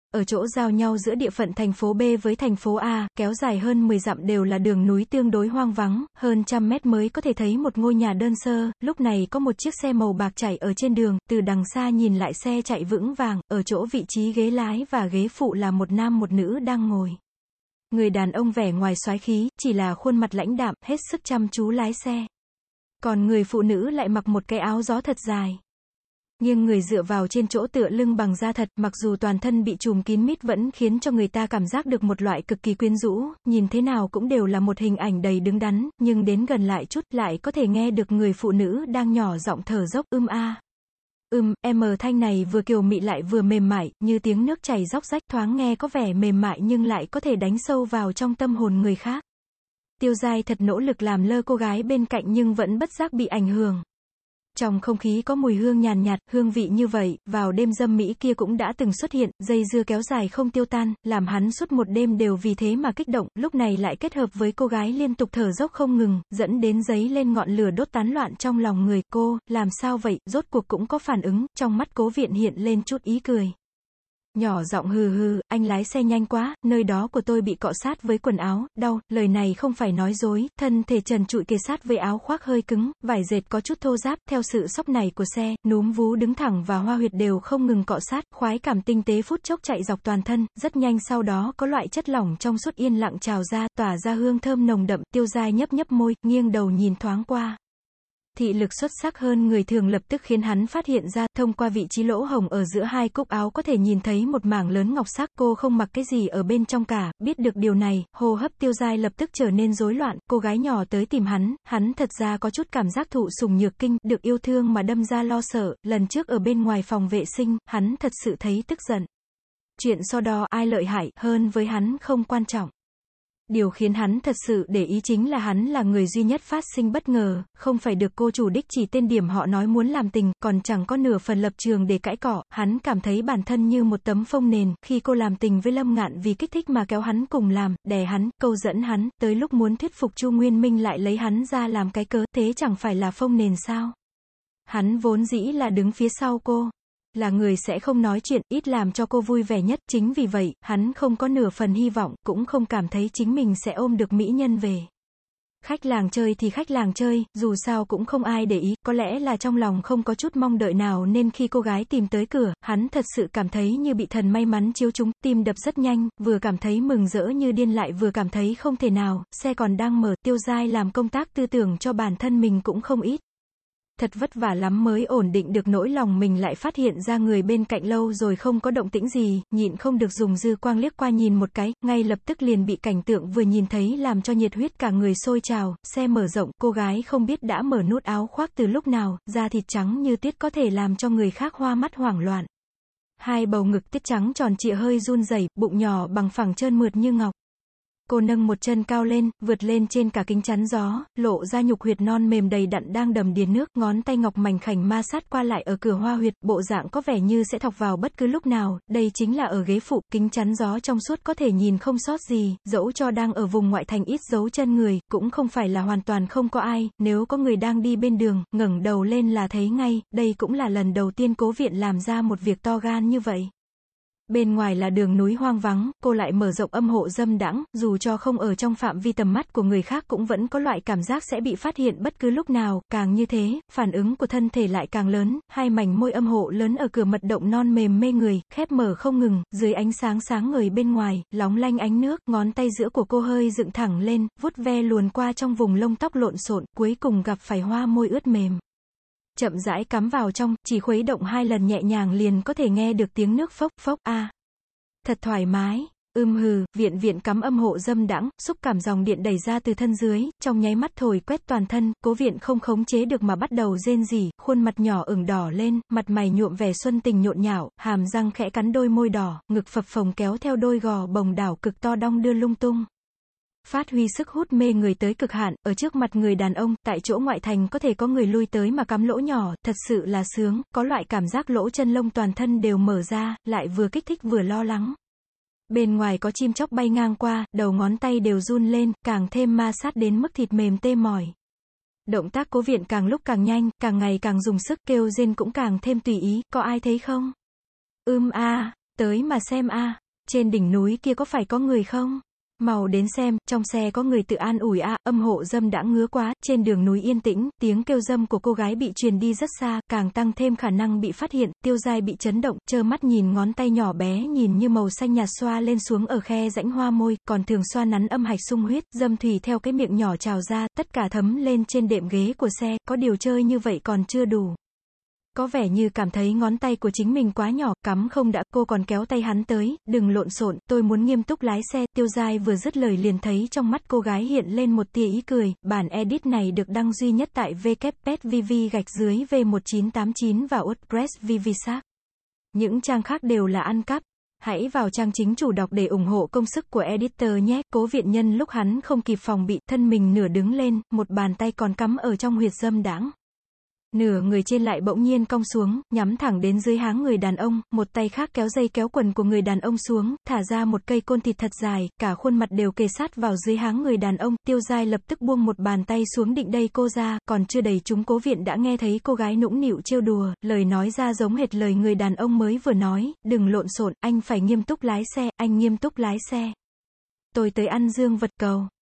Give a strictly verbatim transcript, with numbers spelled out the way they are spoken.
Ở chỗ giao nhau giữa địa phận thành phố B với thành phố A, kéo dài hơn mười dặm đều là đường núi tương đối hoang vắng, hơn trăm mét mới có thể thấy một ngôi nhà đơn sơ, lúc này có một chiếc xe màu bạc chạy ở trên đường, từ đằng xa nhìn lại xe chạy vững vàng, ở chỗ vị trí ghế lái và ghế phụ là một nam một nữ đang ngồi. Người đàn ông vẻ ngoài soái khí, chỉ là khuôn mặt lãnh đạm, hết sức chăm chú lái xe. Còn người phụ nữ lại mặc một cái áo gió thật dài. Nhưng người dựa vào trên chỗ tựa lưng bằng da thật, mặc dù toàn thân bị trùm kín mít vẫn khiến cho người ta cảm giác được một loại cực kỳ quyến rũ, nhìn thế nào cũng đều là một hình ảnh đầy đứng đắn, nhưng đến gần lại chút, lại có thể nghe được người phụ nữ đang nhỏ giọng thở dốc, ưm a. Ừm, em thanh này vừa kiều mị lại vừa mềm mại, như tiếng nước chảy róc rách, thoáng nghe có vẻ mềm mại nhưng lại có thể đánh sâu vào trong tâm hồn người khác. Tiêu Giai thật nỗ lực làm lơ cô gái bên cạnh nhưng vẫn bất giác bị ảnh hưởng. Trong không khí có mùi hương nhàn nhạt, hương vị như vậy, vào đêm dâm mỹ kia cũng đã từng xuất hiện, dây dưa kéo dài không tiêu tan, làm hắn suốt một đêm đều vì thế mà kích động, lúc này lại kết hợp với cô gái liên tục thở dốc không ngừng, dẫn đến giấy lên ngọn lửa đốt tán loạn trong lòng người. Cô, làm sao vậy, rốt cuộc cũng có phản ứng, trong mắt Cố Viện hiện lên chút ý cười. Nhỏ giọng hừ hừ, anh lái xe nhanh quá, nơi đó của tôi bị cọ sát với quần áo, đau, lời này không phải nói dối, thân thể trần trụi kề sát với áo khoác hơi cứng, vải dệt có chút thô ráp, theo sự sóc này của xe, núm vú đứng thẳng và hoa huyệt đều không ngừng cọ sát, khoái cảm tinh tế phút chốc chạy dọc toàn thân, rất nhanh sau đó có loại chất lỏng trong suốt yên lặng trào ra, tỏa ra hương thơm nồng đậm. Tiêu Giai nhấp nhấp môi, nghiêng đầu nhìn thoáng qua. Thị lực xuất sắc hơn người thường lập tức khiến hắn phát hiện ra, thông qua vị trí lỗ hổng ở giữa hai cúc áo có thể nhìn thấy một mảng lớn ngọc sắc, cô không mặc cái gì ở bên trong cả, biết được điều này, hô hấp Tiêu Giai lập tức trở nên rối loạn, cô gái nhỏ tới tìm hắn, hắn thật ra có chút cảm giác thụ sủng nhược kinh, được yêu thương mà đâm ra lo sợ, lần trước ở bên ngoài phòng vệ sinh, hắn thật sự thấy tức giận. Chuyện so đo ai lợi hại hơn với hắn không quan trọng. Điều khiến hắn thật sự để ý chính là hắn là người duy nhất phát sinh bất ngờ, không phải được cô chủ đích chỉ tên điểm họ nói muốn làm tình, còn chẳng có nửa phần lập trường để cãi cọ, hắn cảm thấy bản thân như một tấm phông nền, khi cô làm tình với Lâm Ngạn vì kích thích mà kéo hắn cùng làm, đè hắn, câu dẫn hắn, tới lúc muốn thuyết phục Chu Nguyên Minh lại lấy hắn ra làm cái cớ, thế chẳng phải là phông nền sao? Hắn vốn dĩ là đứng phía sau cô. Là người sẽ không nói chuyện, ít làm cho cô vui vẻ nhất, chính vì vậy, hắn không có nửa phần hy vọng, cũng không cảm thấy chính mình sẽ ôm được mỹ nhân về. Khách làng chơi thì khách làng chơi, dù sao cũng không ai để ý, có lẽ là trong lòng không có chút mong đợi nào nên khi cô gái tìm tới cửa, hắn thật sự cảm thấy như bị thần may mắn chiếu trúng, tim đập rất nhanh, vừa cảm thấy mừng rỡ như điên lại vừa cảm thấy không thể nào, xe còn đang mở, Tiêu Giai làm công tác tư tưởng cho bản thân mình cũng không ít. Thật vất vả lắm mới ổn định được nỗi lòng mình lại phát hiện ra người bên cạnh lâu rồi không có động tĩnh gì, nhịn không được dùng dư quang liếc qua nhìn một cái, ngay lập tức liền bị cảnh tượng vừa nhìn thấy làm cho nhiệt huyết cả người sôi trào, xe mở rộng, cô gái không biết đã mở nút áo khoác từ lúc nào, da thịt trắng như tuyết có thể làm cho người khác hoa mắt hoảng loạn. Hai bầu ngực tiết trắng tròn trịa hơi run rẩy, bụng nhỏ bằng phẳng trơn mượt như ngọc. Cô nâng một chân cao lên, vượt lên trên cả kính chắn gió, lộ ra nhục huyệt non mềm đầy đặn đang đầm đìa nước, ngón tay ngọc mảnh khảnh ma sát qua lại ở cửa hoa huyệt, bộ dạng có vẻ như sẽ thọc vào bất cứ lúc nào, đây chính là ở ghế phụ, kính chắn gió trong suốt có thể nhìn không sót gì, dẫu cho đang ở vùng ngoại thành ít dấu chân người, cũng không phải là hoàn toàn không có ai, nếu có người đang đi bên đường, ngẩng đầu lên là thấy ngay, đây cũng là lần đầu tiên Cố Viện làm ra một việc to gan như vậy. Bên ngoài là đường núi hoang vắng, cô lại mở rộng âm hộ dâm đãng, dù cho không ở trong phạm vi tầm mắt của người khác cũng vẫn có loại cảm giác sẽ bị phát hiện bất cứ lúc nào, càng như thế, phản ứng của thân thể lại càng lớn, hai mảnh môi âm hộ lớn ở cửa mật động non mềm mê người, khép mở không ngừng, dưới ánh sáng sáng ngời bên ngoài, lóng lanh ánh nước, ngón tay giữa của cô hơi dựng thẳng lên, vuốt ve luồn qua trong vùng lông tóc lộn xộn, cuối cùng gặp phải hoa môi ướt mềm. Chậm rãi cắm vào trong, chỉ khuấy động hai lần nhẹ nhàng liền có thể nghe được tiếng nước phốc phốc a. À. Thật thoải mái, ưm hừ, viện viện cắm âm hộ dâm đãng, xúc cảm dòng điện đẩy ra từ thân dưới, trong nháy mắt thổi quét toàn thân, Cố Viện không khống chế được mà bắt đầu rên rỉ, khuôn mặt nhỏ ửng đỏ lên, mặt mày nhuộm vẻ xuân tình nhộn nhạo, hàm răng khẽ cắn đôi môi đỏ, ngực phập phồng kéo theo đôi gò bồng đảo cực to đong đưa lung tung. Phát huy sức hút mê người tới cực hạn, ở trước mặt người đàn ông, tại chỗ ngoại thành có thể có người lui tới mà cắm lỗ nhỏ, thật sự là sướng, có loại cảm giác lỗ chân lông toàn thân đều mở ra, lại vừa kích thích vừa lo lắng. Bên ngoài có chim chóc bay ngang qua, đầu ngón tay đều run lên, càng thêm ma sát đến mức thịt mềm tê mỏi. Động tác Cố Viện càng lúc càng nhanh, càng ngày càng dùng sức, kêu rên cũng càng thêm tùy ý, có ai thấy không? Ưm a. Tới mà xem a, trên đỉnh núi kia có phải có người không? Mau đến xem, trong xe có người tự an ủi a, âm hộ dâm đã ngứa quá, trên đường núi yên tĩnh, tiếng kêu dâm của cô gái bị truyền đi rất xa, càng tăng thêm khả năng bị phát hiện, Tiêu Giai bị chấn động, trơ mắt nhìn ngón tay nhỏ bé nhìn như màu xanh nhạt xoa lên xuống ở khe rãnh hoa môi, còn thường xoa nắn âm hạch sung huyết, dâm thủy theo cái miệng nhỏ trào ra, tất cả thấm lên trên đệm ghế của xe, có điều chơi như vậy còn chưa đủ. Có vẻ như cảm thấy ngón tay của chính mình quá nhỏ, cắm không đã, cô còn kéo tay hắn tới, đừng lộn xộn, tôi muốn nghiêm túc lái xe, Tiêu Giai vừa dứt lời liền thấy trong mắt cô gái hiện lên một tia ý cười, bản edit này được đăng duy nhất tại w w w chấm v v gạch dưới v một chín tám chín và WordPress vvshark. Những trang khác đều là ăn cắp. Hãy vào trang chính chủ đọc để ủng hộ công sức của editor nhé. Cố Viện Nhân lúc hắn không kịp phòng bị, thân mình nửa đứng lên, một bàn tay còn cắm ở trong huyệt dâm đãng. Nửa người trên lại bỗng nhiên cong xuống, nhắm thẳng đến dưới háng người đàn ông, một tay khác kéo dây kéo quần của người đàn ông xuống, thả ra một cây côn thịt thật dài, cả khuôn mặt đều kề sát vào dưới háng người đàn ông, Tiêu Giai lập tức buông một bàn tay xuống định đẩy cô ra, còn chưa đẩy chúng Cố Viện đã nghe thấy cô gái nũng nịu trêu đùa, lời nói ra giống hệt lời người đàn ông mới vừa nói, đừng lộn xộn, anh phải nghiêm túc lái xe, anh nghiêm túc lái xe. Tôi tới ăn dương vật cầu.